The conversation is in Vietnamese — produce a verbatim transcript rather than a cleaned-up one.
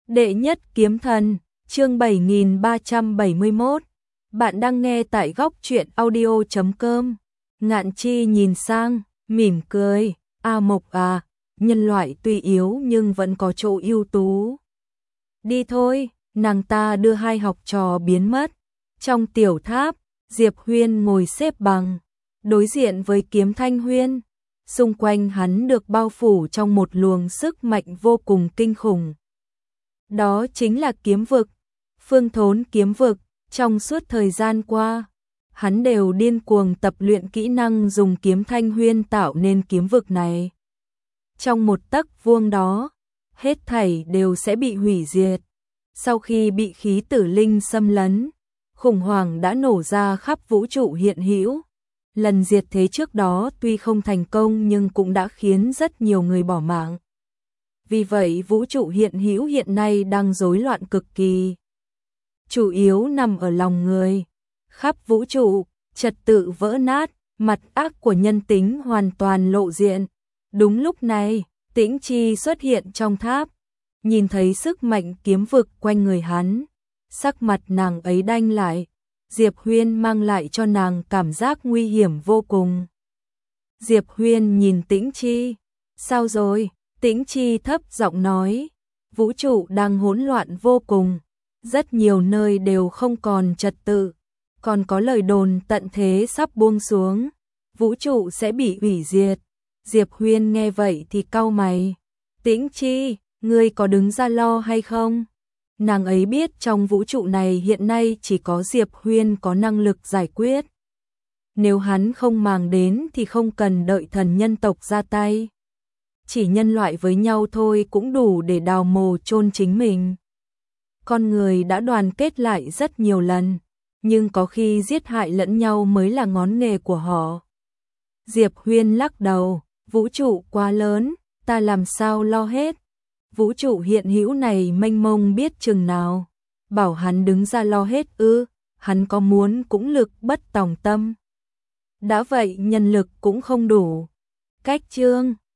Đệ nhất kiếm thần, chương bảy nghìn ba trăm bảy mươi mốt. Bạn đang nghe tại góc truyện audio chấm com. Ngạn Chi nhìn sang, mỉm cười, "A Mộc à, nhân loại tuy yếu nhưng vẫn có chỗ ưu tú." Đi thôi, nàng ta đưa hai học trò biến mất. Trong tiểu tháp, Diệp Huyên ngồi xếp bằng, đối diện với Kiếm Thanh Huyên. Xung quanh hắn được bao phủ trong một luồng sức mạnh vô cùng kinh khủng. Đó chính là kiếm vực, Phương Thốn kiếm vực. Trong suốt thời gian qua, hắn đều điên cuồng tập luyện kỹ năng dùng Kiếm Thanh Huyên tạo nên kiếm vực này. Trong một tấc vuông đó, hết thảy đều sẽ bị hủy diệt. Sau khi bị khí tử linh xâm lấn, khủng hoảng đã nổ ra khắp vũ trụ hiện hữu. Lần diệt thế trước đó tuy không thành công nhưng cũng đã khiến rất nhiều người bỏ mạng. Vì vậy vũ trụ hiện hữu hiện nay đang rối loạn cực kỳ. Chủ yếu nằm ở lòng người. Khắp vũ trụ, trật tự vỡ nát, mặt ác của nhân tính hoàn toàn lộ diện. Đúng lúc này, Tĩnh Chi xuất hiện trong tháp. Nhìn thấy sức mạnh kiếm vực quanh người hắn, sắc mặt nàng ấy đanh lại. Diệp Huyên mang lại cho nàng cảm giác nguy hiểm vô cùng. Diệp Huyên nhìn Tĩnh Chi. "Sao rồi?" Tĩnh Chi thấp giọng nói. "Vũ trụ đang hỗn loạn vô cùng. Rất nhiều nơi đều không còn trật tự. Còn có lời đồn tận thế sắp buông xuống. Vũ trụ sẽ bị hủy diệt." Diệp Huyên nghe vậy thì cau mày. "Tĩnh Chi, ngươi có đứng ra lo hay không?" Nàng ấy biết trong vũ trụ này hiện nay chỉ có Diệp Huyên có năng lực giải quyết. Nếu hắn không màng đến thì không cần đợi thần nhân tộc ra tay. Chỉ nhân loại với nhau thôi cũng đủ để đào mồ chôn chính mình. Con người đã đoàn kết lại rất nhiều lần, nhưng có khi giết hại lẫn nhau mới là ngón nghề của họ. Diệp Huyên lắc đầu, "Vũ trụ quá lớn, ta làm sao lo hết. Vũ trụ hiện hữu này mênh mông biết chừng nào. Bảo hắn đứng ra lo hết ư, hắn có muốn cũng lực bất tòng tâm. Đã vậy nhân lực cũng không đủ." Cách chương